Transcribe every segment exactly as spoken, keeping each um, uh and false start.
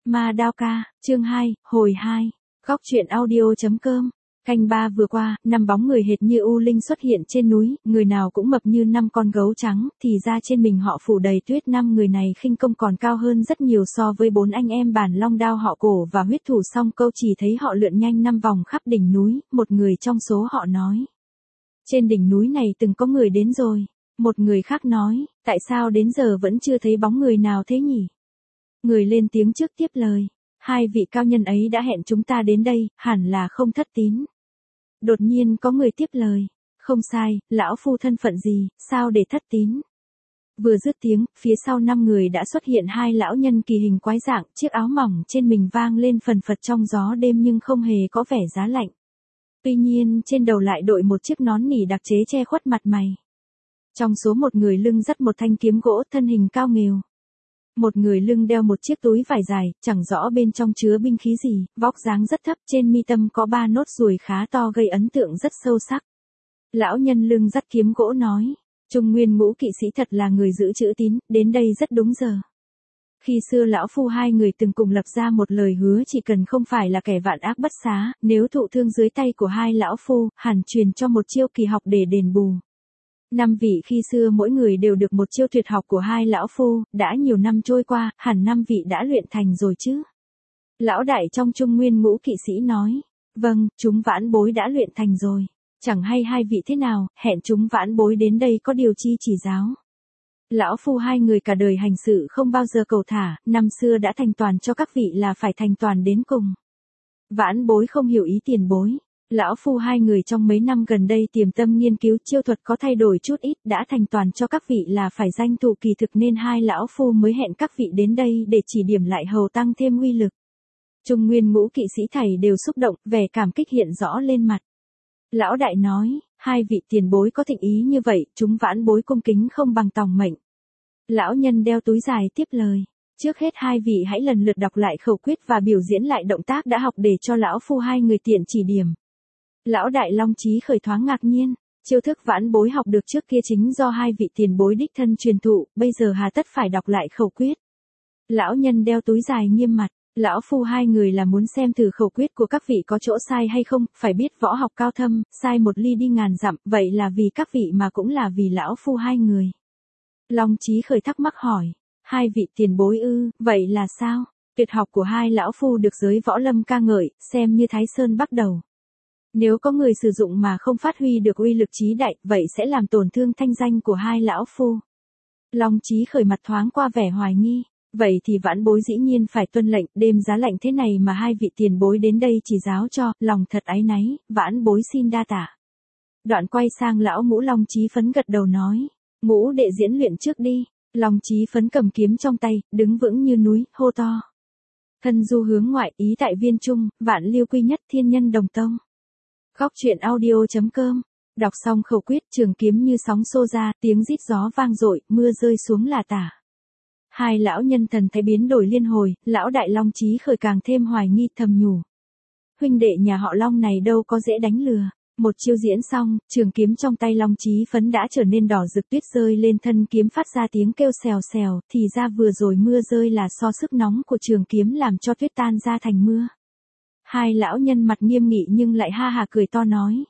Ma Đao Ca, chương hai, hồi hai, góc truyện audio.com. Canh ba vừa qua, năm bóng người hệt như u linh xuất hiện trên núi, người nào cũng mập như năm con gấu trắng, thì ra trên mình họ phủ đầy tuyết. Năm người này khinh công còn cao hơn rất nhiều so với bốn anh em bản long đao họ Cổ và huyết thủ Song Câu. Chỉ thấy họ lượn nhanh năm vòng khắp đỉnh núi, một người trong số họ nói: trên đỉnh núi này từng có người đến rồi. Một người khác nói: tại sao đến giờ vẫn chưa thấy bóng người nào thế nhỉ? Người lên tiếng trước tiếp lời: hai vị cao nhân ấy đã hẹn chúng ta đến đây, hẳn là không thất tín. Đột nhiên có người tiếp lời: không sai, lão phu thân phận gì, sao để thất tín? Vừa dứt tiếng, phía sau năm người đã xuất hiện hai lão nhân kỳ hình quái dạng, chiếc áo mỏng trên mình vang lên phần phật trong gió đêm nhưng không hề có vẻ giá lạnh. Tuy nhiên trên đầu lại đội một chiếc nón nỉ đặc chế che khuất mặt mày. Trong số một người lưng dắt một thanh kiếm gỗ, thân hình cao nghều. Một người lưng đeo một chiếc túi vải dài, chẳng rõ bên trong chứa binh khí gì, vóc dáng rất thấp, trên mi tâm có ba nốt ruồi khá to gây ấn tượng rất sâu sắc. Lão nhân lưng dắt kiếm gỗ nói: Trung Nguyên Ngũ kỵ sĩ thật là người giữ chữ tín, đến đây rất đúng giờ. Khi xưa lão phu hai người từng cùng lập ra một lời hứa, chỉ cần không phải là kẻ vạn ác bất xá, nếu thụ thương dưới tay của hai lão phu, hẳn truyền cho một chiêu kỳ học để đền bù. Năm vị khi xưa mỗi người đều được một chiêu tuyệt học của hai lão phu, đã nhiều năm trôi qua, hẳn năm vị đã luyện thành rồi chứ? Lão đại trong Trung Nguyên Ngũ kỵ sĩ nói: vâng, chúng vãn bối đã luyện thành rồi. Chẳng hay hai vị thế nào, hẹn chúng vãn bối đến đây có điều chi chỉ giáo. Lão phu hai người cả đời hành sự không bao giờ cầu thả, năm xưa đã thành toàn cho các vị là phải thành toàn đến cùng. Vãn bối không hiểu ý tiền bối. Lão phu hai người trong mấy năm gần đây tiềm tâm nghiên cứu chiêu thuật có thay đổi chút ít, đã thành toàn cho các vị là phải danh thụ kỳ thực, nên hai lão phu mới hẹn các vị đến đây để chỉ điểm lại hầu tăng thêm uy lực. Trung Nguyên Ngũ kỵ sĩ thảy đều xúc động, vẻ cảm kích hiện rõ lên mặt. Lão đại nói: hai vị tiền bối có thịnh ý như vậy, chúng vãn bối cung kính không bằng tòng mệnh. Lão nhân đeo túi dài tiếp lời: trước hết hai vị hãy lần lượt đọc lại khẩu quyết và biểu diễn lại động tác đã học để cho lão phu hai người tiện chỉ điểm. Lão đại Long Chí khởi thoáng ngạc nhiên, chiêu thức vãn bối học được trước kia chính do hai vị tiền bối đích thân truyền thụ, bây giờ hà tất phải đọc lại khẩu quyết. Lão nhân đeo túi dài nghiêm mặt: lão phu hai người là muốn xem thử khẩu quyết của các vị có chỗ sai hay không, phải biết võ học cao thâm, sai một ly đi ngàn dặm, vậy là vì các vị mà cũng là vì lão phu hai người. Long Chí khởi thắc mắc hỏi: hai vị tiền bối ư, vậy là sao? Tuyệt học của hai lão phu được giới võ lâm ca ngợi, xem như Thái Sơn bắt đầu. Nếu có người sử dụng mà không phát huy được uy lực chí đại, vậy sẽ làm tổn thương thanh danh của hai lão phu. Long Chí khởi mặt thoáng qua vẻ hoài nghi: vậy thì vãn bối dĩ nhiên phải tuân lệnh, đêm giá lạnh thế này mà hai vị tiền bối đến đây chỉ giáo cho, lòng thật áy náy, vãn bối xin đa tạ. Đoạn quay sang lão Ngũ. Long Chí phấn gật đầu nói: Ngũ đệ diễn luyện trước đi. Long Chí phấn cầm kiếm trong tay, đứng vững như núi, hô to: thân du hướng ngoại, ý tại viên trung, vạn liêu quy nhất, thiên nhân đồng tông. Góc truyện audio.com. Đọc xong khẩu quyết, trường kiếm như sóng xô ra, tiếng rít gió vang dội, mưa rơi xuống là tả. Hai lão nhân thần thấy biến đổi liên hồi, lão đại Long Chí khởi càng thêm hoài nghi, thầm nhủ: huynh đệ nhà họ Long này đâu có dễ đánh lừa. Một chiêu diễn xong, trường kiếm trong tay Long Chí phấn đã trở nên đỏ rực, tuyết rơi lên thân kiếm phát ra tiếng kêu xèo xèo, thì ra vừa rồi mưa rơi là do sức nóng của trường kiếm làm cho tuyết tan ra thành mưa. Hai lão nhân mặt nghiêm nghị nhưng lại ha hà cười to nói: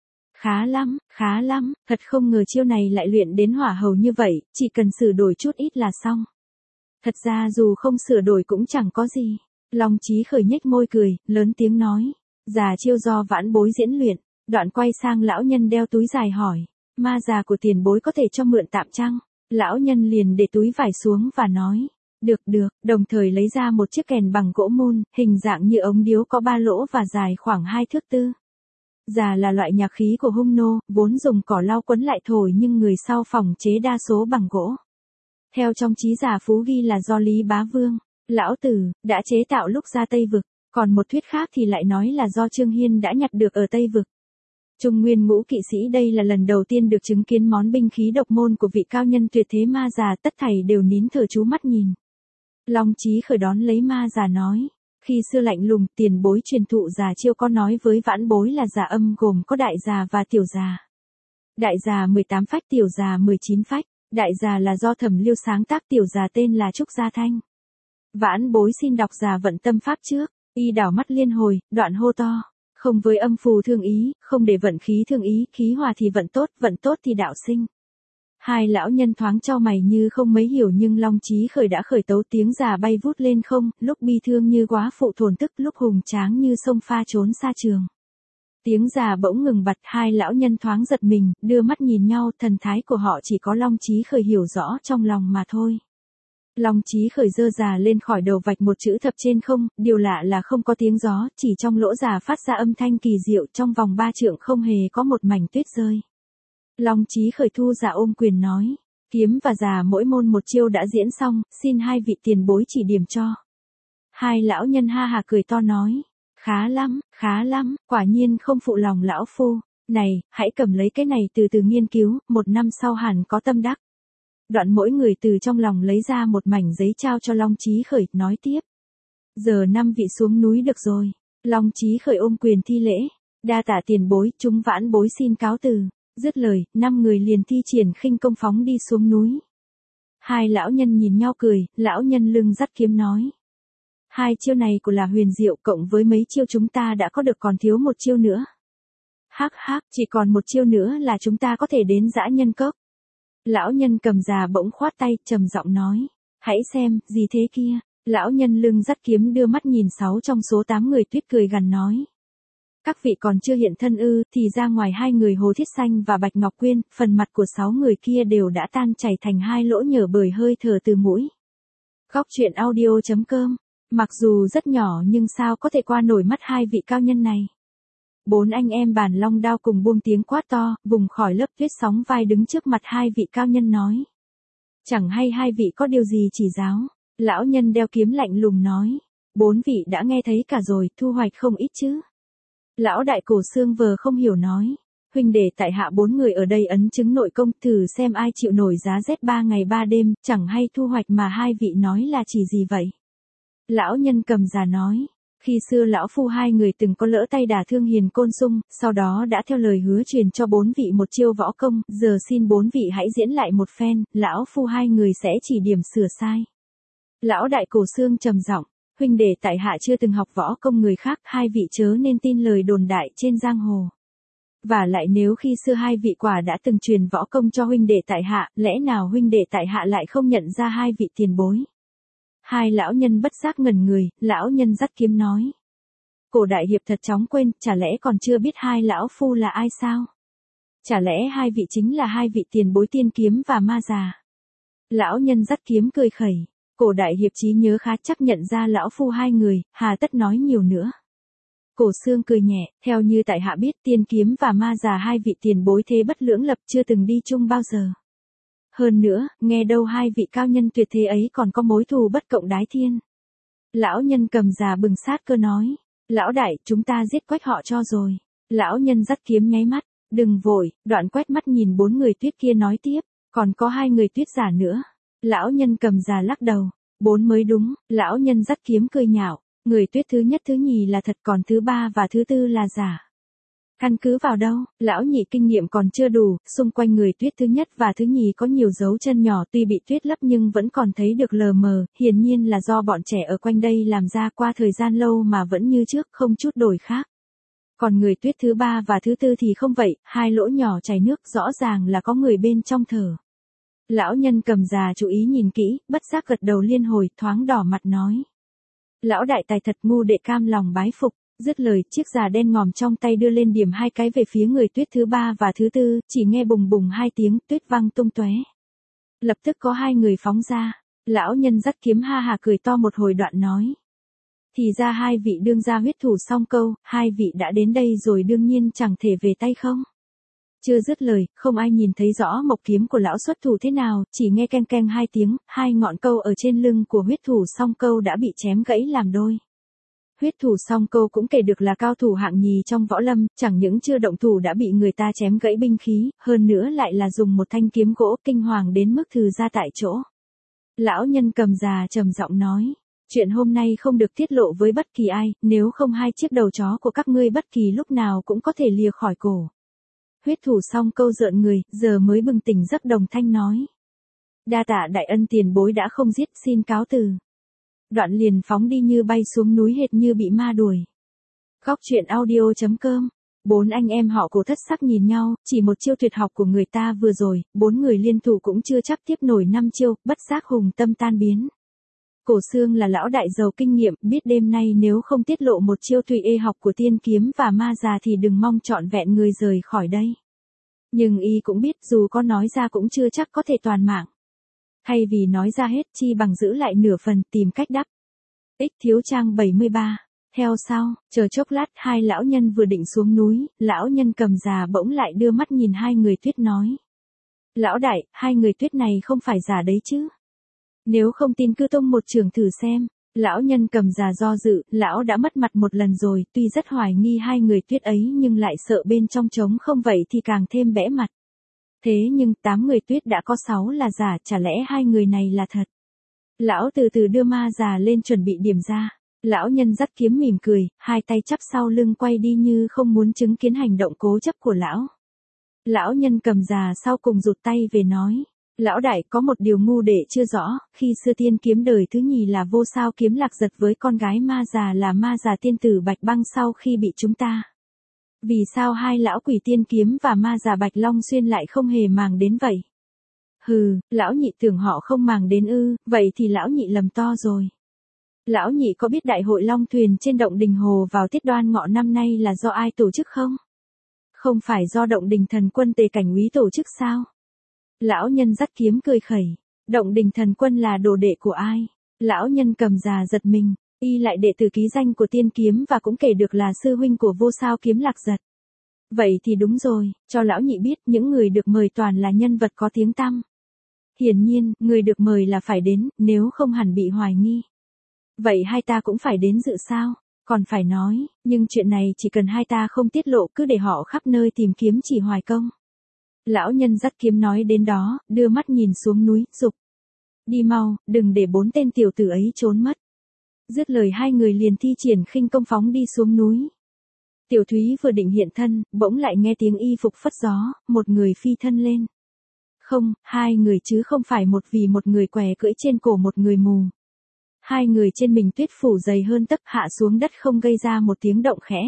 khá lắm, khá lắm, thật không ngờ chiêu này lại luyện đến hỏa hầu như vậy, chỉ cần sửa đổi chút ít là xong. Thật ra dù không sửa đổi cũng chẳng có gì. Long Chí khởi nhếch môi cười, lớn tiếng nói: già chiêu do vãn bối diễn luyện. Đoạn quay sang lão nhân đeo túi dài hỏi: ma già của tiền bối có thể cho mượn tạm chăng? Lão nhân liền để túi vải xuống và nói: được được, đồng thời lấy ra một chiếc kèn bằng gỗ mun, hình dạng như ống điếu có ba lỗ và dài khoảng hai thước tư. Già là loại nhạc khí của hung nô, vốn dùng cỏ lau quấn lại thổi, nhưng người sau phòng chế đa số bằng gỗ. Theo trong chí giả phú ghi là do Lý Bá Vương, lão tử, đã chế tạo lúc ra Tây Vực, còn một thuyết khác thì lại nói là do Trương Hiên đã nhặt được ở Tây Vực. Trung Nguyên Ngũ kỵ sĩ đây là lần đầu tiên được chứng kiến món binh khí độc môn của vị cao nhân tuyệt thế ma già, tất thảy đều nín thở chú mắt nhìn. Long Chí khởi đón lấy ma già nói: khi xưa lạnh lùng, tiền bối truyền thụ già chiêu có nói với vãn bối là già âm gồm có đại già và tiểu già. Đại già mười tám phách, tiểu già mười chín phách. Đại già là do Thẩm Liêu sáng tác, tiểu già tên là Trúc Gia Thanh. Vãn bối xin đọc giả vận tâm pháp trước. Y đảo mắt liên hồi, đoạn hô to. Không với âm phù thương ý, không để vận khí thương ý, khí hòa thì vận tốt, vận tốt thì đạo sinh. Hai lão nhân thoáng chau mày như không mấy hiểu, nhưng Long Chí Khởi đã khởi tấu tiếng già bay vút lên không, lúc bi thương như quá phụ thổn tức, lúc hùng tráng như sông pha trốn xa trường. Tiếng già bỗng ngừng bặt, hai lão nhân thoáng giật mình, đưa mắt nhìn nhau, thần thái của họ chỉ có Long Chí Khởi hiểu rõ trong lòng mà thôi. Long Chí Khởi giơ già lên khỏi đầu vạch một chữ thập trên không, điều lạ là không có tiếng gió, chỉ trong lỗ già phát ra âm thanh kỳ diệu, trong vòng ba trượng không hề có một mảnh tuyết rơi. Long Chí Khởi thu giả ôm quyền nói, kiếm và già mỗi môn một chiêu đã diễn xong, xin hai vị tiền bối chỉ điểm cho. Hai lão nhân ha hà cười to nói, khá lắm, khá lắm, quả nhiên không phụ lòng lão phu, này, hãy cầm lấy cái này từ từ nghiên cứu, một năm sau hẳn có tâm đắc. Đoạn mỗi người từ trong lòng lấy ra một mảnh giấy trao cho Long Chí Khởi, nói tiếp. Giờ năm vị xuống núi được rồi. Long Chí Khởi ôm quyền thi lễ, đa tạ tiền bối, chúng vãn bối xin cáo từ. Dứt lời, năm người liền thi triển khinh công phóng đi xuống núi. Hai lão nhân nhìn nhau cười, lão nhân lưng dắt kiếm nói. Hai chiêu này của là huyền diệu, cộng với mấy chiêu chúng ta đã có được, còn thiếu một chiêu nữa. Hắc hắc, chỉ còn một chiêu nữa là chúng ta có thể đến dã nhân cốc. Lão nhân cầm già bỗng khoát tay, trầm giọng nói. Hãy xem, gì thế kia. Lão nhân lưng dắt kiếm đưa mắt nhìn sáu trong số tám người, tuyết cười gằn nói. Các vị còn chưa hiện thân ư, thì ra ngoài hai người Hồ Thiết Xanh và Bạch Ngọc Quyên, phần mặt của sáu người kia đều đã tan chảy thành hai lỗ nhở bởi hơi thở từ mũi. Góc truyện audio chấm com. Mặc dù rất nhỏ nhưng sao có thể qua nổi mắt hai vị cao nhân này. Bốn anh em Bàn Long Đao cùng buông tiếng quát to, vùng khỏi lớp tuyết sóng vai đứng trước mặt hai vị cao nhân nói. Chẳng hay hai vị có điều gì chỉ giáo. Lão nhân đeo kiếm lạnh lùng nói. Bốn vị đã nghe thấy cả rồi, thu hoạch không ít chứ. Lão đại cổ xương vờ không hiểu nói. Huynh đệ tại hạ bốn người ở đây ấn chứng nội công, thử xem ai chịu nổi giá rét ba ngày ba đêm, chẳng hay thu hoạch mà hai vị nói là chỉ gì vậy. Lão nhân cầm già nói. Khi xưa lão phu hai người từng có lỡ tay đả thương Hiền Côn Sung, sau đó đã theo lời hứa truyền cho bốn vị một chiêu võ công, giờ xin bốn vị hãy diễn lại một phen, lão phu hai người sẽ chỉ điểm sửa sai. Lão đại cổ xương trầm giọng, huynh đệ tại hạ chưa từng học võ công người khác, hai vị chớ nên tin lời đồn đại trên giang hồ. Và lại nếu khi xưa hai vị quả đã từng truyền võ công cho huynh đệ tại hạ, lẽ nào huynh đệ tại hạ lại không nhận ra hai vị tiền bối? Hai lão nhân bất giác ngẩn người, lão nhân dắt kiếm nói. Cổ đại hiệp thật chóng quên, chả lẽ còn chưa biết hai lão phu là ai sao? Chả lẽ hai vị chính là hai vị tiền bối Tiên Kiếm và Ma Già? Lão nhân dắt kiếm cười khẩy, cổ đại hiệp trí nhớ khá chắc nhận ra lão phu hai người, hà tất nói nhiều nữa. Cổ xương cười nhẹ, theo như tại hạ biết Tiên Kiếm và Ma Già hai vị tiền bối thế bất lưỡng lập, chưa từng đi chung bao giờ. Hơn nữa, nghe đâu hai vị cao nhân tuyệt thế ấy còn có mối thù bất cộng đái thiên. Lão nhân cầm già bừng sát cơ nói. Lão đại, chúng ta giết quách họ cho rồi. Lão nhân dắt kiếm nháy mắt. Đừng vội, đoạn quét mắt nhìn bốn người tuyết kia nói tiếp. Còn có hai người tuyết giả nữa. Lão nhân cầm già lắc đầu. Bốn mới đúng. Lão nhân dắt kiếm cười nhạo. Người tuyết thứ nhất thứ nhì là thật, còn thứ ba và thứ tư là giả. Căn cứ vào đâu, lão nhị kinh nghiệm còn chưa đủ, xung quanh người tuyết thứ nhất và thứ nhì có nhiều dấu chân nhỏ, tuy bị tuyết lấp nhưng vẫn còn thấy được lờ mờ, hiển nhiên là do bọn trẻ ở quanh đây làm ra, qua thời gian lâu mà vẫn như trước, không chút đổi khác. Còn người tuyết thứ ba và thứ tư thì không vậy, hai lỗ nhỏ chảy nước, rõ ràng là có người bên trong thở. Lão nhân cầm già chú ý nhìn kỹ, bất giác gật đầu liên hồi, thoáng đỏ mặt nói. Lão đại tài thật, ngu đệ cam lòng bái phục. Dứt lời, chiếc già đen ngòm trong tay đưa lên điểm hai cái về phía người tuyết thứ ba và thứ tư, chỉ nghe bùng bùng hai tiếng, tuyết văng tung tóe. Lập tức có hai người phóng ra. Lão nhân dắt kiếm ha hà cười to một hồi đoạn nói. Thì ra hai vị đương gia huyết thủ song câu, hai vị đã đến đây rồi đương nhiên chẳng thể về tay không. Chưa dứt lời, không ai nhìn thấy rõ mộc kiếm của lão xuất thủ thế nào, chỉ nghe keng keng hai tiếng, hai ngọn câu ở trên lưng của huyết thủ song câu đã bị chém gãy làm đôi. Huyết thủ song câu cũng kể được là cao thủ hạng nhì trong võ lâm, chẳng những chưa động thủ đã bị người ta chém gãy binh khí, hơn nữa lại là dùng một thanh kiếm gỗ, kinh hoàng đến mức thừ ra tại chỗ. Lão nhân cầm già trầm giọng nói, chuyện hôm nay không được tiết lộ với bất kỳ ai, nếu không hai chiếc đầu chó của các ngươi bất kỳ lúc nào cũng có thể lìa khỏi cổ. Huyết thủ song câu rợn người, giờ mới bừng tỉnh giấc đồng thanh nói. Đa tạ đại ân tiền bối đã không giết, xin cáo từ. Đoạn liền phóng đi như bay xuống núi hệt như bị ma đuổi. Góc truyện audio.com. Bốn anh em họ Cổ thất sắc nhìn nhau, chỉ một chiêu tuyệt học của người ta vừa rồi, bốn người liên thủ cũng chưa chắc tiếp nổi năm chiêu, bất giác hùng tâm tan biến. Cổ Xương là lão đại giàu kinh nghiệm, biết đêm nay nếu không tiết lộ một chiêu tùy ê học của tiên kiếm và ma già thì đừng mong trọn vẹn người rời khỏi đây. Nhưng y cũng biết dù có nói ra cũng chưa chắc có thể toàn mạng. Thay vì nói ra hết chi bằng giữ lại nửa phần tìm cách đắp. Ích thiếu trang bảy mươi ba. Theo sau, chờ chốc lát hai lão nhân vừa định xuống núi, lão nhân cầm già bỗng lại đưa mắt nhìn hai người Tuyết nói. Lão đại, hai người Tuyết này không phải giả đấy chứ. Nếu không tin cứ tông một trường thử xem. Lão nhân cầm già do dự, lão đã mất mặt một lần rồi, tuy rất hoài nghi hai người Tuyết ấy nhưng lại sợ bên trong trống không vậy thì càng thêm bẽ mặt. Thế nhưng tám người Tuyết đã có sáu là giả, chả lẽ hai người này là thật. Lão từ từ đưa ma già lên chuẩn bị điểm ra. Lão nhân dắt kiếm mỉm cười, hai tay chắp sau lưng quay đi như không muốn chứng kiến hành động cố chấp của lão. Lão nhân cầm già sau cùng rụt tay về nói. Lão đại có một điều ngu đệ chưa rõ, khi xưa tiên kiếm đời thứ nhì là vô sao kiếm lạc giật với con gái ma già là ma già tiên tử Bạch Băng sau khi bị chúng ta. Vì sao hai lão quỷ tiên kiếm và ma già Bạch Long Xuyên lại không hề màng đến vậy? Hừ, lão nhị tưởng họ không màng đến ư, vậy thì lão nhị lầm to rồi. Lão nhị có biết đại hội Long Thuyền trên động Đình Hồ vào tiết Đoan Ngọ năm nay là do ai tổ chức không? Không phải do động Đình Thần Quân Tề Cảnh Úy tổ chức sao? Lão nhân dắt kiếm cười khẩy. Động Đình Thần Quân là đồ đệ của ai? Lão nhân cầm già giật mình. Y lại đệ tử ký danh của tiên kiếm và cũng kể được là sư huynh của vô sao kiếm lạc giật. Vậy thì đúng rồi, cho lão nhị biết những người được mời toàn là nhân vật có tiếng tăm. Hiển nhiên, người được mời là phải đến, nếu không hẳn bị hoài nghi. Vậy hai ta cũng phải đến dự sao? Còn phải nói, nhưng chuyện này chỉ cần hai ta không tiết lộ cứ để họ khắp nơi tìm kiếm chỉ hoài công. Lão nhân dắt kiếm nói đến đó, đưa mắt nhìn xuống núi, dục. Đi mau, đừng để bốn tên tiểu tử ấy trốn mất. Dứt lời hai người liền thi triển khinh công phóng đi xuống núi. Tiểu Thúy vừa định hiện thân, bỗng lại nghe tiếng y phục phất gió, một người phi thân lên. Không, hai người chứ không phải một vì một người què cưỡi trên cổ một người mù. Hai người trên mình tuyết phủ dày hơn tấc hạ xuống đất không gây ra một tiếng động khẽ.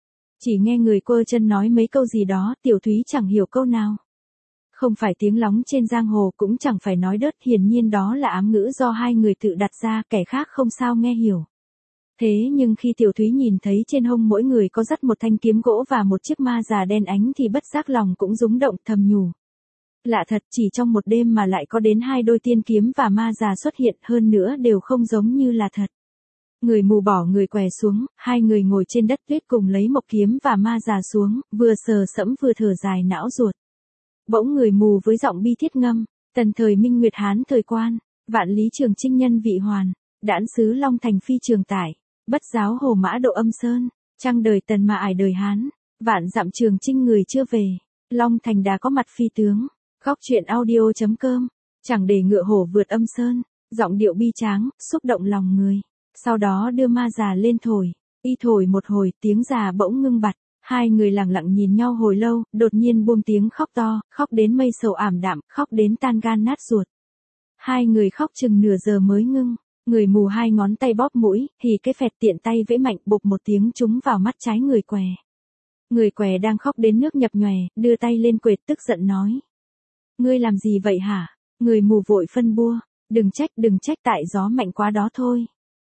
Chỉ nghe người quơ chân nói mấy câu gì đó, Tiểu Thúy chẳng hiểu câu nào. Không phải tiếng lóng trên giang hồ cũng chẳng phải nói đớt, hiển nhiên đó là ám ngữ do hai người tự đặt ra, kẻ khác không sao nghe hiểu. Thế nhưng khi Tiểu Thúy nhìn thấy trên hông mỗi người có dắt một thanh kiếm gỗ và một chiếc ma già đen ánh thì bất giác lòng cũng rúng động thầm nhủ. Lạ thật, chỉ trong một đêm mà lại có đến hai đôi tiên kiếm và ma già xuất hiện, hơn nữa đều không giống như là thật. Người mù bỏ người què xuống, hai người ngồi trên đất tuyết cùng lấy mộc kiếm và ma già xuống, vừa sờ sẫm vừa thở dài não ruột. Bỗng người mù với giọng bi thiết ngâm, tần thời Minh Nguyệt Hán thời quan, vạn lý trường chinh nhân vị hoàn, đãn sứ Long Thành phi trường tải, bất giáo hồ mã độ âm sơn, trăng đời tần mà ải đời Hán, vạn dặm trường chinh người chưa về, Long Thành đã có mặt phi tướng. Góc truyện audio.com. Chẳng để ngựa hổ vượt âm sơn, giọng điệu bi tráng, xúc động lòng người. Sau đó đưa ma già lên thổi, y thổi một hồi, tiếng già bỗng ngưng bặt. Hai người lặng lặng nhìn nhau hồi lâu, đột nhiên buông tiếng khóc to, khóc đến mây sầu ảm đạm, khóc đến tan gan nát ruột. Hai người khóc chừng nửa giờ mới ngưng, người mù hai ngón tay bóp mũi, thì cái phẹt tiện tay vẫy mạnh bụp một tiếng trúng vào mắt trái người què. Người què đang khóc đến nước nhập nhòe, đưa tay lên quệt tức giận nói. Ngươi làm gì vậy hả? Người mù vội phân bua, đừng trách đừng trách tại gió mạnh quá đó thôi.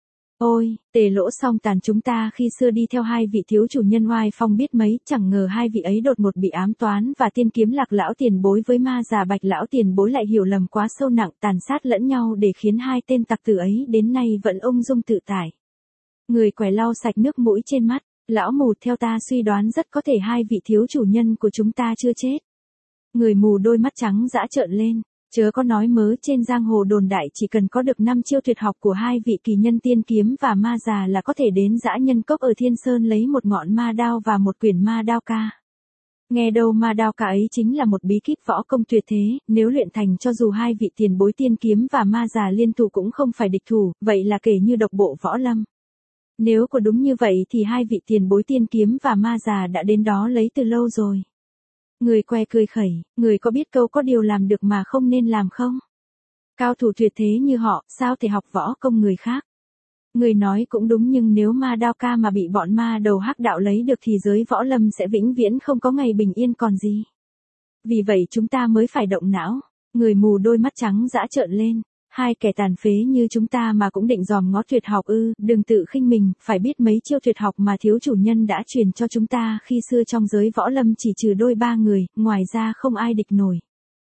Ôi, Tề Lỗ Song Tàn chúng ta khi xưa đi theo hai vị thiếu chủ nhân oai phong biết mấy, chẳng ngờ hai vị ấy đột ngột bị ám toán và tiên kiếm Lạc lão tiền bối với ma già Bạch lão tiền bối lại hiểu lầm quá sâu nặng, tàn sát lẫn nhau để khiến hai tên tặc tử ấy đến nay vẫn ung dung tự tại. Người què lau sạch nước mũi trên mắt, lão mù theo ta suy đoán rất có thể hai vị thiếu chủ nhân của chúng ta chưa chết. Người mù đôi mắt trắng dã trợn lên, chớ có nói mớ, trên giang hồ đồn đại chỉ cần có được năm chiêu tuyệt học của hai vị kỳ nhân tiên kiếm và ma già là có thể đến dã nhân cốc ở Thiên Sơn lấy một ngọn ma đao và một quyển ma đao ca. Nghe đâu ma đao ca ấy chính là một bí kíp võ công tuyệt thế, nếu luyện thành cho dù hai vị tiền bối tiên kiếm và ma già liên thủ cũng không phải địch thủ, vậy là kể như độc bộ võ lâm. Nếu có đúng như vậy thì hai vị tiền bối tiên kiếm và ma già đã đến đó lấy từ lâu rồi. Người què cười khẩy, người có biết câu có điều làm được mà không nên làm không? Cao thủ tuyệt thế như họ, sao thể học võ công người khác? Người nói cũng đúng, nhưng nếu ma đao ca mà bị bọn ma đầu hắc đạo lấy được thì giới võ lâm sẽ vĩnh viễn không có ngày bình yên còn gì. Vì vậy chúng ta mới phải động não. Người mù đôi mắt trắng dã trợn lên. Hai kẻ tàn phế như chúng ta mà cũng định dòm ngó tuyệt học ư? Đừng tự khinh mình, phải biết mấy chiêu tuyệt học mà thiếu chủ nhân đã truyền cho chúng ta khi xưa trong giới võ lâm chỉ trừ đôi ba người, ngoài ra không ai địch nổi.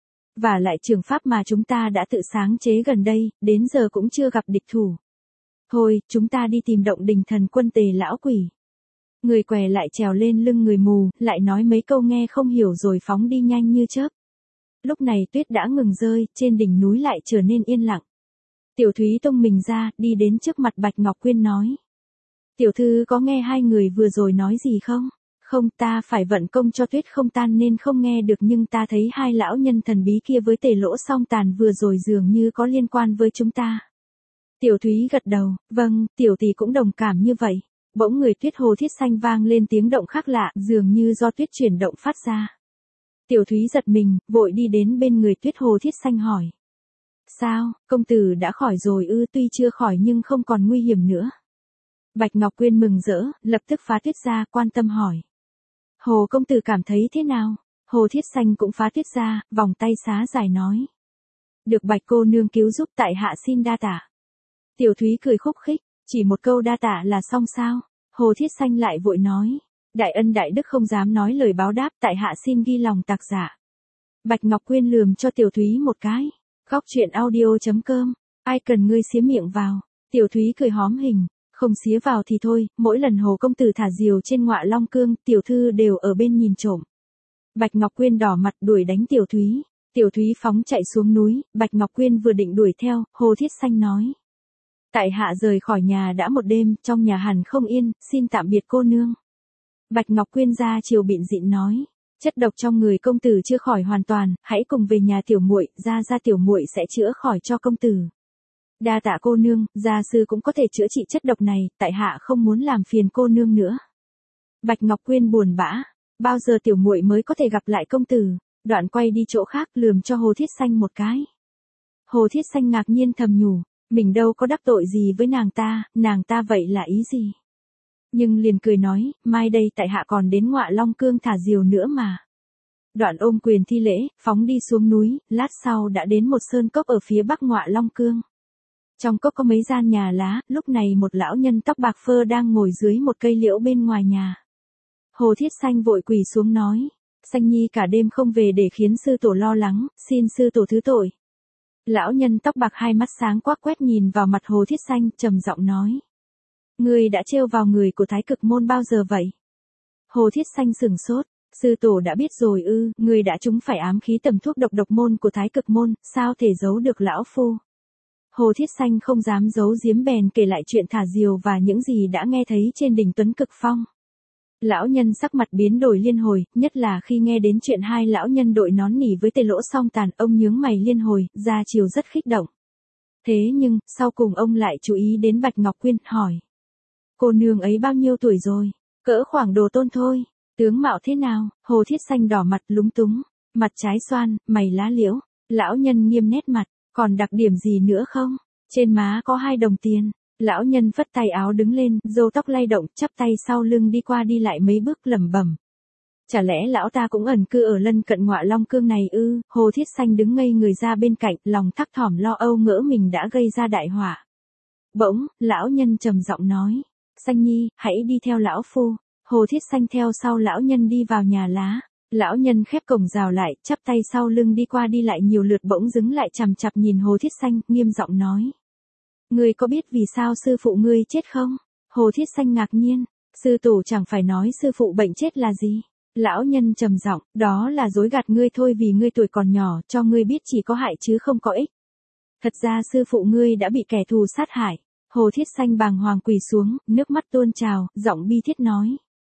Và lại trường pháp mà chúng ta đã tự sáng chế gần đây, đến giờ cũng chưa gặp địch thủ. Thôi, chúng ta đi tìm Động Đình Thần Quân Tề lão quỷ. Người què lại trèo lên lưng người mù, lại nói mấy câu nghe không hiểu rồi phóng đi nhanh như chớp. Lúc này tuyết đã ngừng rơi, trên đỉnh núi lại trở nên yên lặng. Tiểu Thúy tung mình ra, đi đến trước mặt Bạch Ngọc Quyên nói. Tiểu thư có nghe hai người vừa rồi nói gì không? Không, ta phải vận công cho tuyết không tan nên không nghe được, nhưng ta thấy hai lão nhân thần bí kia với Tề Lỗ Song Tàn vừa rồi dường như có liên quan với chúng ta. Tiểu Thúy gật đầu, vâng, tiểu tỷ cũng đồng cảm như vậy. Bỗng người tuyết Hồ Thiết Xanh vang lên tiếng động khác lạ, dường như do tuyết chuyển động phát ra. Tiểu Thúy giật mình, vội đi đến bên người tuyết Hồ Thiết Xanh hỏi. Sao, công tử đã khỏi rồi ư? Tuy chưa khỏi nhưng không còn nguy hiểm nữa. Bạch Ngọc Quyên mừng rỡ, lập tức phá tuyết ra, quan tâm hỏi. Hồ công tử cảm thấy thế nào? Hồ Thiết Xanh cũng phá tuyết ra, vòng tay xá giải nói. Được Bạch cô nương cứu giúp, tại hạ xin đa tạ. Tiểu Thúy cười khúc khích, chỉ một câu đa tạ là xong sao? Hồ Thiết Xanh lại vội nói. Đại ân đại đức không dám nói lời báo đáp, tại hạ xin ghi lòng tạc giả. Bạch Ngọc Quyên lườm cho Tiểu Thúy một cái. Góc truyện audio chấm com. Ai cần ngươi xía miệng vào? Tiểu Thúy cười hóm hình. Không xía vào thì thôi, mỗi lần Hồ công tử thả diều trên Ngọa Long Cương, tiểu thư đều ở bên nhìn trộm. Bạch Ngọc Quyên đỏ mặt đuổi đánh Tiểu Thúy. Tiểu Thúy phóng chạy xuống núi, Bạch Ngọc Quyên vừa định đuổi theo, Hồ Thiết Xanh nói. Tại hạ rời khỏi nhà đã một đêm, trong nhà hẳn không yên, xin tạm biệt cô nương. Bạch Ngọc Quyên ra chiều bịn dịn nói. Chất độc trong người công tử chưa khỏi hoàn toàn, hãy cùng về nhà tiểu muội, ra ra tiểu muội sẽ chữa khỏi cho công tử. Đa tạ cô nương, gia sư cũng có thể chữa trị chất độc này, tại hạ không muốn làm phiền cô nương nữa. Bạch Ngọc Quyên buồn bã, bao giờ tiểu muội mới có thể gặp lại công tử? Đoạn quay đi chỗ khác, lườm cho Hồ Thiết Xanh một cái. Hồ Thiết Xanh ngạc nhiên thầm nhủ, mình đâu có đắc tội gì với nàng ta, nàng ta vậy là ý gì? Nhưng liền cười nói, mai đây tại hạ còn đến Ngọa Long Cương thả diều nữa mà. Đoạn ôm quyền thi lễ, phóng đi xuống núi, lát sau đã đến một sơn cốc ở phía bắc Ngọa Long Cương. Trong cốc có mấy gian nhà lá, lúc này một lão nhân tóc bạc phơ đang ngồi dưới một cây liễu bên ngoài nhà. Hồ Thiết Xanh vội quỳ xuống nói, Xanh nhi cả đêm không về để khiến sư tổ lo lắng, xin sư tổ thứ tội. Lão nhân tóc bạc hai mắt sáng quắc quét nhìn vào mặt Hồ Thiết Xanh, trầm giọng nói. Ngươi đã trêu vào người của Thái Cực Môn bao giờ vậy? Hồ Thiết Xanh sừng sốt, sư tổ đã biết rồi ư? Ngươi đã trúng phải ám khí tầm thuốc độc độc môn của Thái Cực Môn, sao thể giấu được lão phu? Hồ Thiết Xanh không dám giấu giếm bèn kể lại chuyện thả diều và những gì đã nghe thấy trên đỉnh Tuấn Cực Phong. Lão nhân sắc mặt biến đổi liên hồi, nhất là khi nghe đến chuyện hai lão nhân đội nón nỉ với Tề Lỗ Song Tàn, ông nhướng mày liên hồi, ra chiều rất kích động. Thế nhưng, sau cùng ông lại chú ý đến Bạch Ngọc Quyên, hỏi. Cô nương ấy bao nhiêu tuổi rồi? Cỡ khoảng đồ tôn thôi. Tướng mạo thế nào? Hồ Thiết Xanh đỏ mặt lúng túng, mặt trái xoan, mày lá liễu. Lão nhân nghiêm nét mặt, còn đặc điểm gì nữa không? Trên má có hai đồng tiền. Lão nhân phất tay áo đứng lên, râu tóc lay động, chắp tay sau lưng đi qua đi lại mấy bước lẩm bẩm. Chả lẽ lão ta cũng ẩn cư ở lân cận Ngọa Long Cương này ư? Hồ Thiết Xanh đứng ngây người ra bên cạnh, lòng thắc thỏm lo âu ngỡ mình đã gây ra đại họa. Bỗng, lão nhân trầm giọng nói. Xanh nhi, hãy đi theo lão phu. Hồ Thiết Xanh theo sau lão nhân đi vào nhà lá. Lão nhân khép cổng rào lại, chắp tay sau lưng đi qua đi lại nhiều lượt, bỗng dừng lại chằm chằm nhìn Hồ Thiết Xanh, nghiêm giọng nói. Ngươi có biết vì sao sư phụ ngươi chết không? Hồ Thiết Xanh ngạc nhiên. Sư tổ chẳng phải nói sư phụ bệnh chết là gì? Lão nhân trầm giọng, đó là dối gạt ngươi thôi, vì ngươi tuổi còn nhỏ, cho ngươi biết chỉ có hại chứ không có ích. Thật ra sư phụ ngươi đã bị kẻ thù sát hại. Hồ Thiết Xanh bàng hoàng quỳ xuống, nước mắt tuôn trào, giọng bi thiết nói.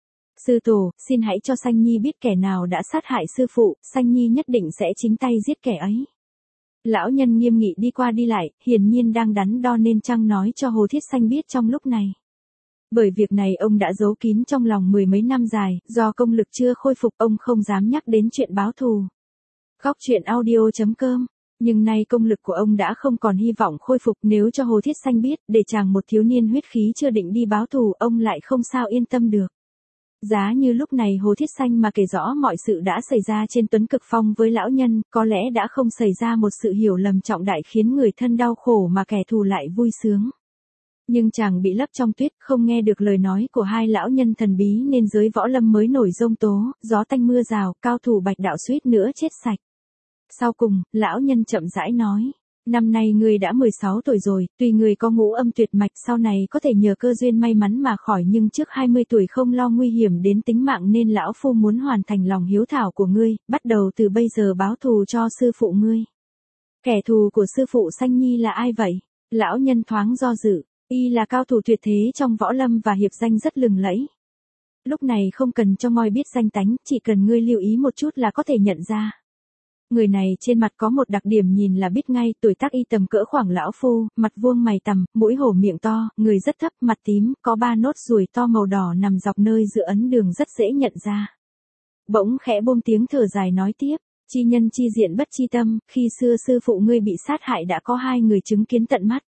Sư tổ, xin hãy cho Xanh nhi biết kẻ nào đã sát hại sư phụ, Xanh nhi nhất định sẽ chính tay giết kẻ ấy. Lão nhân nghiêm nghị đi qua đi lại, hiển nhiên đang đắn đo nên chăng nói cho Hồ Thiết Xanh biết trong lúc này. Bởi việc này ông đã giấu kín trong lòng mười mấy năm dài, do công lực chưa khôi phục ông không dám nhắc đến chuyện báo thù. Góc truyện audio chấm com Nhưng nay công lực của ông đã không còn hy vọng khôi phục, nếu cho Hồ Thiết Xanh biết, để chàng một thiếu niên huyết khí chưa định đi báo thù, ông lại không sao yên tâm được. Giá như lúc này Hồ Thiết Xanh mà kể rõ mọi sự đã xảy ra trên Tuấn Cực Phong với lão nhân, có lẽ đã không xảy ra một sự hiểu lầm trọng đại khiến người thân đau khổ mà kẻ thù lại vui sướng. Nhưng chàng bị lấp trong tuyết, không nghe được lời nói của hai lão nhân thần bí nên giới võ lâm mới nổi giông tố, gió tanh mưa rào, cao thủ Bạch đạo suýt nữa chết sạch. Sau cùng, lão nhân chậm rãi nói, năm nay ngươi đã mười sáu tuổi rồi, tuy ngươi có ngũ âm tuyệt mạch sau này có thể nhờ cơ duyên may mắn mà khỏi, nhưng trước hai mươi tuổi không lo nguy hiểm đến tính mạng nên lão phu muốn hoàn thành lòng hiếu thảo của ngươi, bắt đầu từ bây giờ báo thù cho sư phụ ngươi. Kẻ thù của sư phụ Xanh Nhi là ai vậy? Lão nhân thoáng do dự, y là cao thủ tuyệt thế trong võ lâm và hiệp danh rất lừng lẫy. Lúc này không cần cho ngoi biết danh tánh, chỉ cần ngươi lưu ý một chút là có thể nhận ra. Người này trên mặt có một đặc điểm nhìn là biết ngay, tuổi tác y tầm cỡ khoảng lão phu, mặt vuông mày tằm, mũi hổ miệng to, người rất thấp, mặt tím, có ba nốt ruồi to màu đỏ nằm dọc nơi giữa ấn đường rất dễ nhận ra. Bỗng khẽ buông tiếng thở dài nói tiếp, chi nhân chi diện bất chi tâm, khi xưa sư phụ ngươi bị sát hại đã có hai người chứng kiến tận mắt.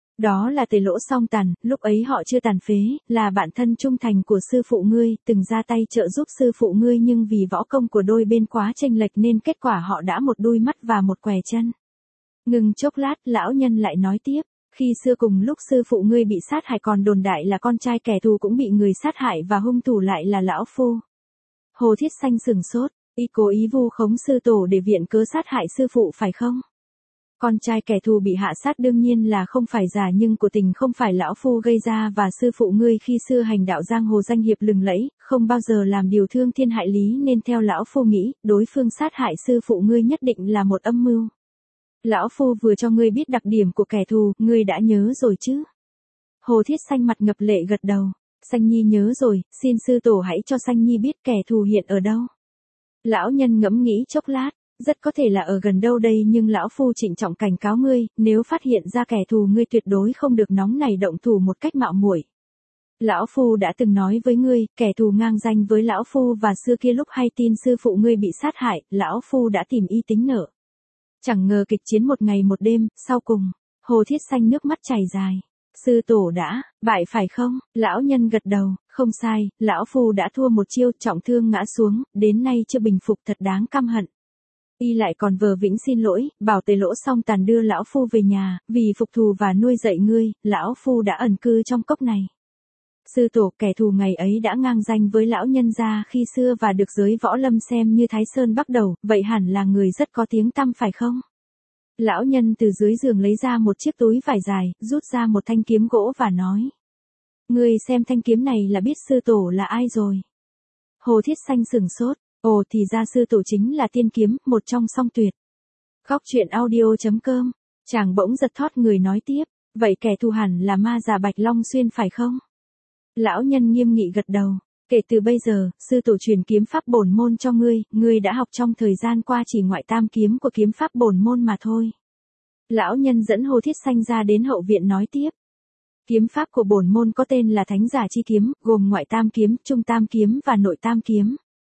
Đó là Tề Lỗ Song Tàn, lúc ấy họ chưa tàn phế, là bạn thân trung thành của sư phụ ngươi, từng ra tay trợ giúp sư phụ ngươi nhưng vì võ công của đôi bên quá chênh lệch nên kết quả họ đã một đuôi mắt và một què chân. Ngừng chốc lát, lão nhân lại nói tiếp, khi xưa cùng lúc sư phụ ngươi bị sát hại còn đồn đại là con trai kẻ thù cũng bị người sát hại và hung thủ lại là lão phu. Hồ Thiết Xanh sừng sốt, y cố ý vu khống sư tổ để viện cớ sát hại sư phụ phải không? Con trai kẻ thù bị hạ sát đương nhiên là không phải giả, nhưng của tình không phải lão phu gây ra, và sư phụ ngươi khi xưa hành đạo giang hồ danh hiệp lừng lẫy, không bao giờ làm điều thương thiên hại lý nên theo lão phu nghĩ, đối phương sát hại sư phụ ngươi nhất định là một âm mưu. Lão phu vừa cho ngươi biết đặc điểm của kẻ thù, ngươi đã nhớ rồi chứ? Hồ Thiết Xanh mặt ngập lệ gật đầu, Xanh Nhi nhớ rồi, xin sư tổ hãy cho Xanh Nhi biết kẻ thù hiện ở đâu. Lão nhân ngẫm nghĩ chốc lát. Rất có thể là ở gần đâu đây, nhưng lão phu trịnh trọng cảnh cáo ngươi, nếu phát hiện ra kẻ thù ngươi tuyệt đối không được nóng nảy động thủ một cách mạo muội. Lão phu đã từng nói với ngươi, kẻ thù ngang danh với lão phu và xưa kia lúc hay tin sư phụ ngươi bị sát hại, lão phu đã tìm y tính nợ. Chẳng ngờ kịch chiến một ngày một đêm, sau cùng, Hồ Thiết Xanh nước mắt chảy dài. Sư tổ đã bại phải không? Lão nhân gật đầu, không sai, lão phu đã thua một chiêu, trọng thương ngã xuống, đến nay chưa bình phục, thật đáng căm hận. Y lại còn vờ vĩnh xin lỗi, bảo Tề Lỗ Song Tàn đưa lão phu về nhà, vì phục thù và nuôi dạy ngươi, lão phu đã ẩn cư trong cốc này. Sư tổ, kẻ thù ngày ấy đã ngang danh với lão nhân gia khi xưa và được giới võ lâm xem như Thái Sơn bắt đầu, vậy hẳn là người rất có tiếng tăm phải không? Lão nhân từ dưới giường lấy ra một chiếc túi vải dài, rút ra một thanh kiếm gỗ và nói. Ngươi xem thanh kiếm này là biết sư tổ là ai rồi. Hồ Thiết Xanh sừng sốt. Ồ, thì ra sư tổ chính là tiên kiếm, một trong song tuyệt. Góc truyện audio chấm com. Chàng bỗng giật thót người nói tiếp, vậy kẻ thù hẳn là ma già Bạch Long Xuyên phải không? Lão nhân nghiêm nghị gật đầu, kể từ bây giờ, sư tổ truyền kiếm pháp bổn môn cho ngươi, ngươi đã học trong thời gian qua chỉ ngoại tam kiếm của kiếm pháp bổn môn mà thôi. Lão nhân dẫn Hồ Thiết Xanh ra đến hậu viện nói tiếp. Kiếm pháp của bổn môn có tên là Thánh Giả Chi Kiếm, gồm ngoại tam kiếm, trung tam kiếm và nội tam kiếm.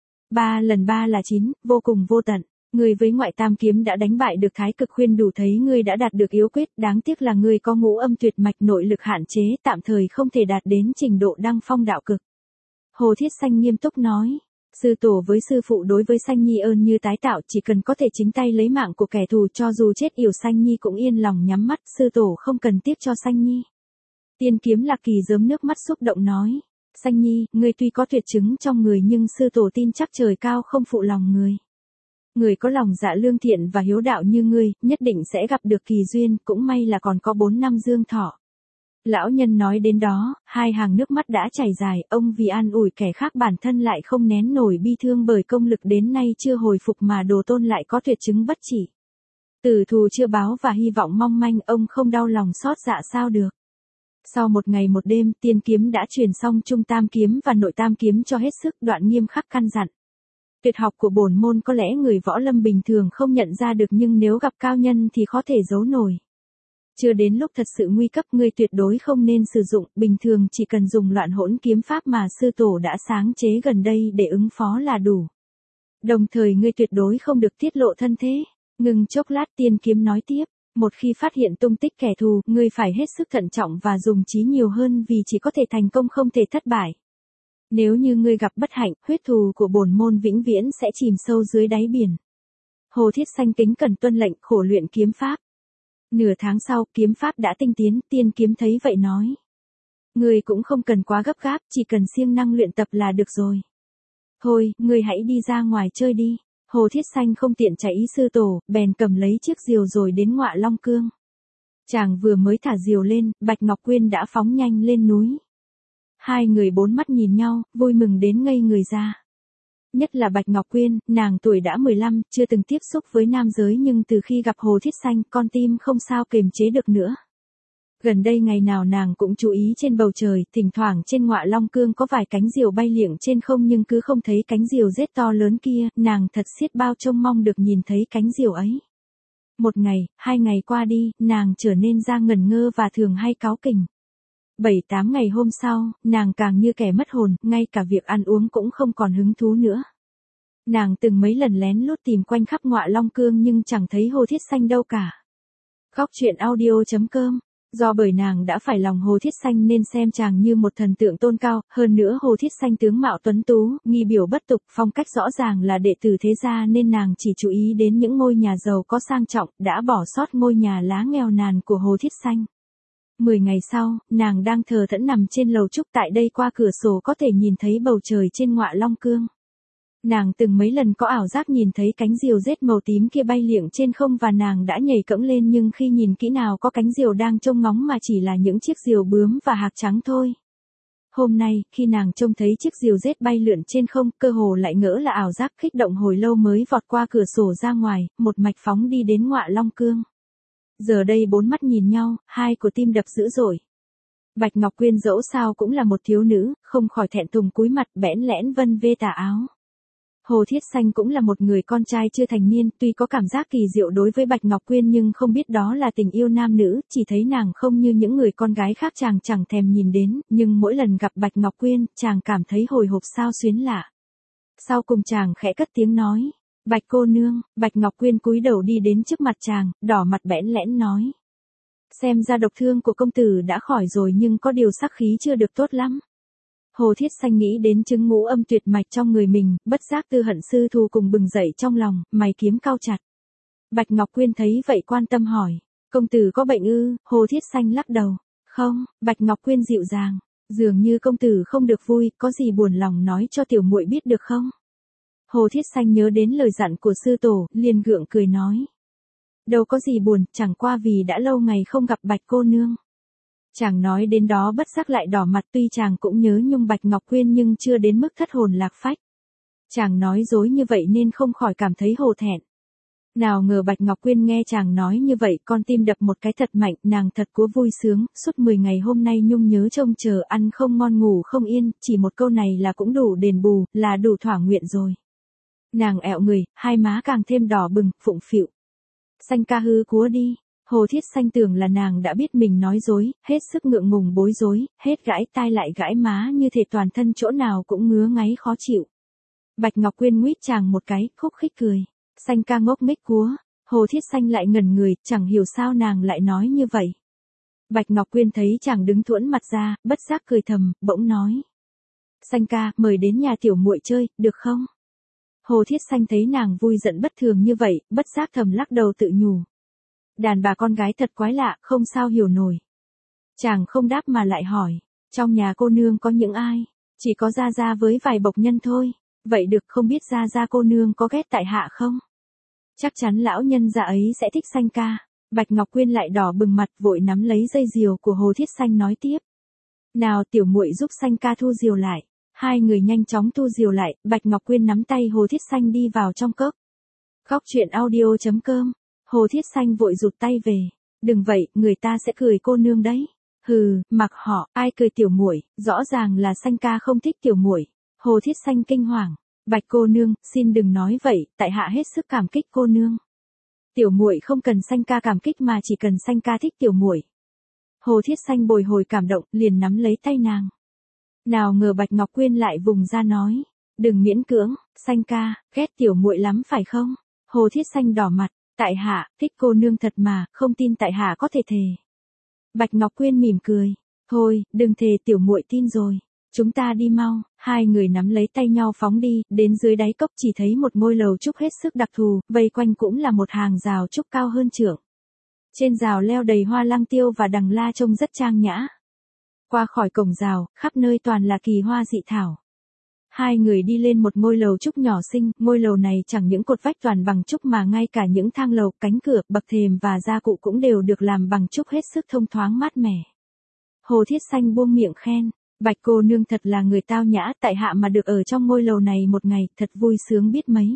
Ba lần ba là chín, vô cùng vô tận. Ngươi với ngoại tam kiếm đã đánh bại được Thái Cực Khuyên, đủ thấy ngươi đã đạt được yếu quyết, đáng tiếc là ngươi có ngũ âm tuyệt mạch, nội lực hạn chế, tạm thời không thể đạt đến trình độ đăng phong đạo cực. Hồ Thiết Xanh nghiêm túc nói, sư tổ với sư phụ đối với Xanh Nhi ơn như tái tạo, chỉ cần có thể chính tay lấy mạng của kẻ thù cho dù chết yểu Xanh Nhi cũng yên lòng nhắm mắt, sư tổ không cần tiếc cho Xanh Nhi. Tiên kiếm Lạc Kỳ rớm nước mắt xúc động nói. Xanh Nhi, ngươi tuy có tuyệt chứng trong người nhưng sư tổ tin chắc trời cao không phụ lòng người. Người có lòng dạ lương thiện và hiếu đạo như ngươi, nhất định sẽ gặp được kỳ duyên, cũng may là còn có bốn năm dương thọ. Lão nhân nói đến đó, hai hàng nước mắt đã chảy dài, ông vì an ủi kẻ khác bản thân lại không nén nổi bi thương bởi công lực đến nay chưa hồi phục mà đồ tôn lại có tuyệt chứng bất trị. Tử thù chưa báo và hy vọng mong manh, ông không đau lòng xót dạ sao được. Sau một ngày một đêm, tiên kiếm đã truyền xong trung tam kiếm và nội tam kiếm cho hết sức, Đoạn nghiêm khắc căn dặn. Tuyệt học của bổn môn có lẽ người võ lâm bình thường không nhận ra được, nhưng nếu gặp cao nhân thì khó thể giấu nổi. Chưa đến lúc thật sự nguy cấp ngươi tuyệt đối không nên sử dụng, bình thường chỉ cần dùng loạn hỗn kiếm pháp mà sư tổ đã sáng chế gần đây để ứng phó là đủ. Đồng thời ngươi tuyệt đối không được tiết lộ thân thế. Ngừng chốc lát tiên kiếm nói tiếp, một khi phát hiện tung tích kẻ thù, ngươi phải hết sức thận trọng và dùng trí nhiều hơn vì chỉ có thể thành công không thể thất bại. Nếu như ngươi gặp bất hạnh, huyết thù của bổn môn vĩnh viễn sẽ chìm sâu dưới đáy biển. Hồ Thiết Xanh kính cẩn tuân lệnh khổ luyện kiếm pháp. Nửa tháng sau, kiếm pháp đã tinh tiến, tiên kiếm thấy vậy nói. Ngươi cũng không cần quá gấp gáp, chỉ cần siêng năng luyện tập là được rồi. Thôi, ngươi hãy đi ra ngoài chơi đi. Hồ Thiết Xanh không tiện chạy ý sư tổ, bèn cầm lấy chiếc diều rồi đến Ngọa Long Cương. Chàng vừa mới thả diều lên, Bạch Ngọc Quyên đã phóng nhanh lên núi. Hai người bốn mắt nhìn nhau, vui mừng đến ngây người ra. Nhất là Bạch Ngọc Quyên, nàng tuổi đã mười lăm, chưa từng tiếp xúc với nam giới nhưng từ khi gặp Hồ Thiết Xanh, con tim không sao kềm chế được nữa. Gần đây ngày nào nàng cũng chú ý trên bầu trời, thỉnh thoảng trên Ngọa Long Cương có vài cánh diều bay liệng trên không nhưng cứ không thấy cánh diều rết to lớn kia, nàng thật xiết bao trông mong được nhìn thấy cánh diều ấy. Một ngày, hai ngày qua đi, nàng trở nên ra ngẩn ngơ và thường hay cáu kỉnh. Bảy tám ngày hôm sau, nàng càng như kẻ mất hồn, ngay cả việc ăn uống cũng không còn hứng thú nữa. Nàng từng mấy lần lén lút tìm quanh khắp Ngọa Long Cương nhưng chẳng thấy Hồ Thiết Xanh đâu cả. Góc truyện audio chấm com. Do bởi nàng đã phải lòng Hồ Thiết Xanh nên xem chàng như một thần tượng tôn cao, hơn nữa Hồ Thiết Xanh tướng mạo tuấn tú, nghi biểu bất tục, phong cách rõ ràng là đệ tử thế gia nên nàng chỉ chú ý đến những ngôi nhà giàu có sang trọng, đã bỏ sót ngôi nhà lá nghèo nàn của Hồ Thiết Xanh. Mười ngày sau, nàng đang thờ thẫn nằm trên lầu trúc tại đây qua cửa sổ có thể nhìn thấy bầu trời trên Ngọa Long Cương. Nàng từng mấy lần có ảo giác nhìn thấy cánh diều rết màu tím kia bay liệng trên không và nàng đã nhảy cẫng lên nhưng khi nhìn kỹ nào có cánh diều đang trông ngóng mà chỉ là những chiếc diều bướm và hạc trắng thôi. Hôm nay, khi nàng trông thấy chiếc diều rết bay lượn trên không, cơ hồ lại ngỡ là ảo giác kích động hồi lâu mới vọt qua cửa sổ ra ngoài, một mạch phóng đi đến Ngọa Long Cương. Giờ đây bốn mắt nhìn nhau, hai của tim đập dữ dội. Bạch Ngọc Quyên dẫu sao cũng là một thiếu nữ, không khỏi thẹn thùng cúi mặt bẽn lẽn vân vê tà áo. Hồ Thiết Xanh cũng là một người con trai chưa thành niên, tuy có cảm giác kỳ diệu đối với Bạch Ngọc Quyên nhưng không biết đó là tình yêu nam nữ, chỉ thấy nàng không như những người con gái khác chàng chẳng thèm nhìn đến, nhưng mỗi lần gặp Bạch Ngọc Quyên, chàng cảm thấy hồi hộp xao xuyến lạ. Sau cùng chàng khẽ cất tiếng nói, Bạch cô nương. Bạch Ngọc Quyên cúi đầu đi đến trước mặt chàng, đỏ mặt bẽn lẽn nói. Xem ra độc thương của công tử đã khỏi rồi nhưng có điều sắc khí chưa được tốt lắm. Hồ Thiết Xanh nghĩ đến chứng ngũ âm tuyệt mạch trong người mình, bất giác tư hận sư thù cùng bừng dậy trong lòng, mày kiếm cau chặt. Bạch Ngọc Quyên thấy vậy quan tâm hỏi, công tử có bệnh ư? Hồ Thiết Xanh lắc đầu, không. Bạch Ngọc Quyên dịu dàng, dường như công tử không được vui, có gì buồn lòng nói cho tiểu muội biết được không? Hồ Thiết Xanh nhớ đến lời dặn của sư tổ, liền gượng cười nói. Đâu có gì buồn, chẳng qua vì đã lâu ngày không gặp Bạch cô nương. Chàng nói đến đó bất giác lại đỏ mặt tuy chàng cũng nhớ nhung Bạch Ngọc Quyên nhưng chưa đến mức thất hồn lạc phách. Chàng nói dối như vậy nên không khỏi cảm thấy hổ thẹn. Nào ngờ Bạch Ngọc Quyên nghe chàng nói như vậy con tim đập một cái thật mạnh, nàng thật cúa vui sướng, suốt mười ngày hôm nay nhung nhớ trông chờ ăn không ngon ngủ không yên, chỉ một câu này là cũng đủ đền bù, là đủ thỏa nguyện rồi. Nàng ẹo người, hai má càng thêm đỏ bừng, phụng phịu. Xanh ca hư cúa đi. Hồ Thiết Xanh tưởng là nàng đã biết mình nói dối, hết sức ngượng ngùng bối rối, hết gãi tai lại gãi má như thể toàn thân chỗ nào cũng ngứa ngáy khó chịu. Bạch Ngọc Quyên nguyết chàng một cái, khúc khích cười. Xanh ca ngốc nghếch cúa. Hồ Thiết Xanh lại ngẩn người, chẳng hiểu sao nàng lại nói như vậy. Bạch Ngọc Quyên thấy chàng đứng thuẫn mặt ra, bất giác cười thầm, bỗng nói. Xanh ca, mời đến nhà tiểu muội chơi, được không? Hồ Thiết Xanh thấy nàng vui giận bất thường như vậy, bất giác thầm lắc đầu tự nhủ. Đàn bà con gái thật quái lạ, không sao hiểu nổi. Chàng không đáp mà lại hỏi, trong nhà cô nương có những ai? Chỉ có Gia Gia với vài bộc nhân thôi. Vậy được, không biết Gia Gia cô nương có ghét tại hạ không? Chắc chắn lão nhân gia ấy sẽ thích Xanh ca. Bạch Ngọc Quyên lại đỏ bừng mặt vội nắm lấy dây diều của Hồ Thiết Xanh nói tiếp. Nào tiểu muội giúp Xanh ca thu diều lại. Hai người nhanh chóng thu diều lại, Bạch Ngọc Quyên nắm tay Hồ Thiết Xanh đi vào trong cốc. Góc truyện audio chấm com. Hồ Thiết Xanh vội rụt tay về. Đừng vậy, người ta sẽ cười cô nương đấy. Hừ, mặc họ, ai cười tiểu muội, rõ ràng là Xanh ca không thích tiểu muội. Hồ Thiết Xanh kinh hoàng. Bạch cô nương, xin đừng nói vậy, tại hạ hết sức cảm kích cô nương. Tiểu muội không cần Xanh ca cảm kích mà chỉ cần Xanh ca thích tiểu muội. Hồ Thiết Xanh bồi hồi cảm động, liền nắm lấy tay nàng. Nào ngờ Bạch Ngọc Quyên lại vùng ra nói, đừng miễn cưỡng, Xanh ca, ghét tiểu muội lắm phải không? Hồ Thiết Xanh đỏ mặt, Tại hạ, thích cô nương thật mà, không tin tại hạ có thể thề. Bạch Ngọc Quyên mỉm cười. Thôi, đừng thề, tiểu muội tin rồi. Chúng ta đi mau. Hai người nắm lấy tay nhau phóng đi, đến dưới đáy cốc chỉ thấy một ngôi lầu trúc hết sức đặc thù, vây quanh cũng là một hàng rào trúc cao hơn trượng. Trên rào leo đầy hoa lăng tiêu và đằng la trông rất trang nhã. Qua khỏi cổng rào, khắp nơi toàn là kỳ hoa dị thảo. Hai người đi lên một ngôi lầu trúc nhỏ xinh, ngôi lầu này chẳng những cột vách toàn bằng trúc mà ngay cả những thang lầu, cánh cửa, bậc thềm và gia cụ cũng đều được làm bằng trúc hết sức thông thoáng mát mẻ. Hồ Thiết Xanh buông miệng khen, Bạch cô nương thật là người tao nhã, tại hạ mà được ở trong ngôi lầu này một ngày, thật vui sướng biết mấy.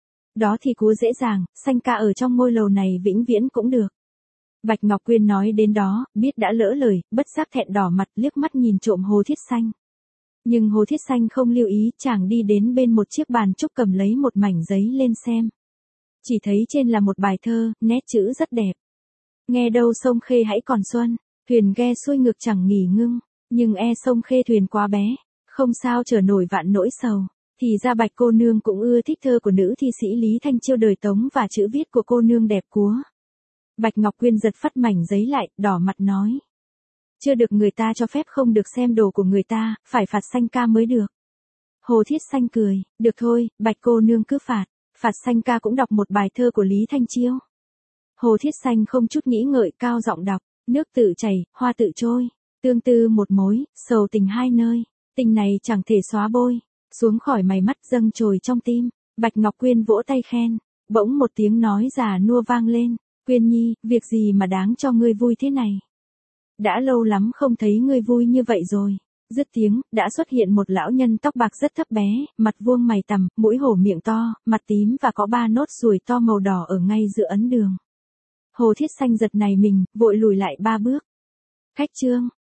Đó thì cú dễ dàng, Xanh ca ở trong ngôi lầu này vĩnh viễn cũng được. Bạch Ngọc Quyên nói đến đó, biết đã lỡ lời, bất giác thẹn đỏ mặt liếc mắt nhìn trộm Hồ Thiết Xanh. Nhưng Hồ Thiết Xanh không lưu ý, chàng đi đến bên một chiếc bàn trúc cầm lấy một mảnh giấy lên xem. Chỉ thấy trên là một bài thơ, nét chữ rất đẹp. Nghe đâu sông Khê hãy còn xuân, thuyền ghe xuôi ngược chẳng nghỉ ngưng, nhưng e sông Khê thuyền quá bé, không sao chở nổi vạn nỗi sầu. Thì ra Bạch cô nương cũng ưa thích thơ của nữ thi sĩ Lý Thanh Chiêu đời Tống và chữ viết của cô nương đẹp cúa. Bạch Ngọc Quyên giật phắt mảnh giấy lại, đỏ mặt nói. Chưa được người ta cho phép không được xem đồ của người ta, phải phạt Xanh ca mới được. Hồ Thiết Xanh cười, được thôi, Bạch cô nương cứ phạt, phạt Xanh ca cũng đọc một bài thơ của Lý Thanh Chiêu. Hồ Thiết Xanh không chút nghĩ ngợi cao giọng đọc, nước tự chảy, hoa tự trôi, tương tư một mối, sầu tình hai nơi, tình này chẳng thể xóa bôi, xuống khỏi mày mắt dâng trồi trong tim. Bạch Ngọc Quyên vỗ tay khen, bỗng một tiếng nói già nua vang lên, Quyên nhi, việc gì mà đáng cho ngươi vui thế này? Đã lâu lắm không thấy ngươi vui như vậy rồi. Dứt tiếng, đã xuất hiện một lão nhân tóc bạc rất thấp bé, mặt vuông mày tằm, mũi hổ miệng to, mặt tím và có ba nốt ruồi to màu đỏ ở ngay giữa ấn đường. Hồ Thiết Xanh giật nảy mình, vội lùi lại ba bước. Khách trương,